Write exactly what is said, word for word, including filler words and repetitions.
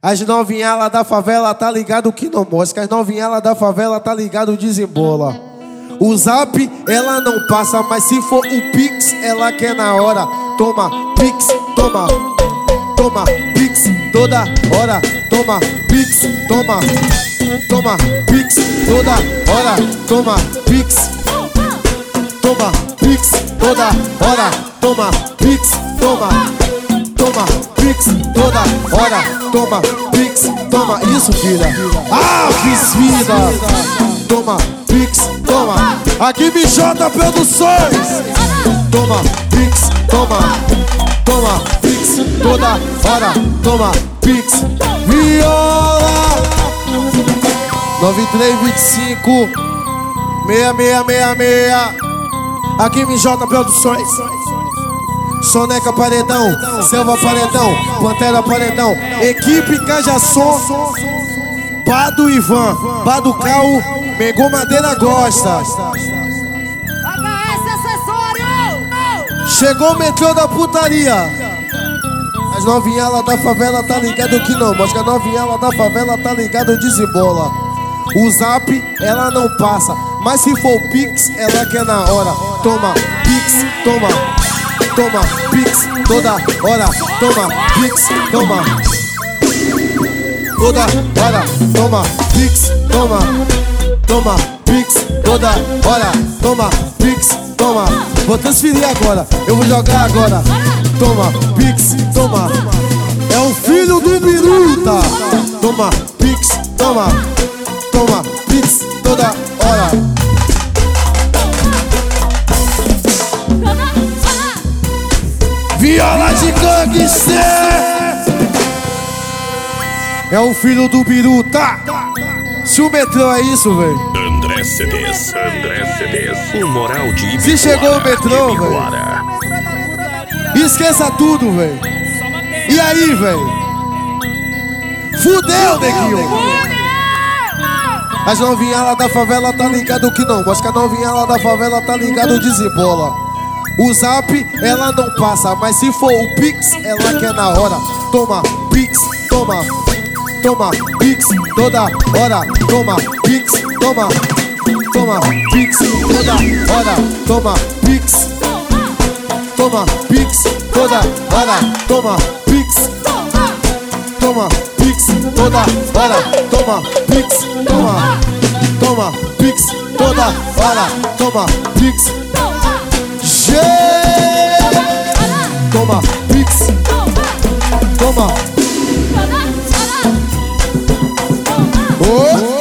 As novinhas lá da favela tá ligado que não mosca. As novinhas lá da favela tá ligado desembola. O zap ela não passa, mas se for o pix ela quer na hora. Toma pix, toma, toma pix toda hora. Toma pix, toma, toma pix toda hora. Toma pix, toma pix toda hora. Toma pix, toma, toma pix toda hora. Toma pix, toma isso filha. Ah, fiz vida. Toma pix, toma. Aqui Bijota Produções. Toma pix, toma, toma pix toda hora. Toma pix, viola. nove três vinte e cinco seis seis seis seis. Aqui Bijota Produções. Soneca Paredão, Selva Paredão, Pantera Paredão, equipe Cajaçom, Bado Ivan, Bado Cal, Mengô Madeira gosta. Chegou o metrô da putaria. As novinhas lá da favela tá ligado que não, mas que a novinha lá da favela tá ligado desembola. O zap ela não passa, mas se for o pix ela quer na hora. Toma pix, toma, toma pix toda hora. Toma pix, toma, toda hora. Toma pix, toma, toma pix toda hora. Toma pix, toma. Vou transferir agora, eu vou jogar agora. Toma pix, toma. É o filho do Biruta. Toma pix, toma, toma pix toda hora. Viola de gangster. É o filho do Biruta. Se o metrô é isso, velho. André Cedês, André Cedês, o moral de Ibicoara. Se chegou o metrô, velho, esqueça tudo, velho. E aí, velho? Fudeu, neguinho. As novinhas lá da favela tá ligado que não, mas que a novinha lá da favela tá ligado desembola. O zap ela não passa, mas se for o pix ela quer na hora. Toma pix, toma, toma pix toda hora. Toma pix, toma, toma pix toda hora. Toma pix, toma pix toda hora. Toma pix, toma pix toda hora. Toma pix, toma, toma pix toda hora. Toma pix, toma pix, toma. Oh.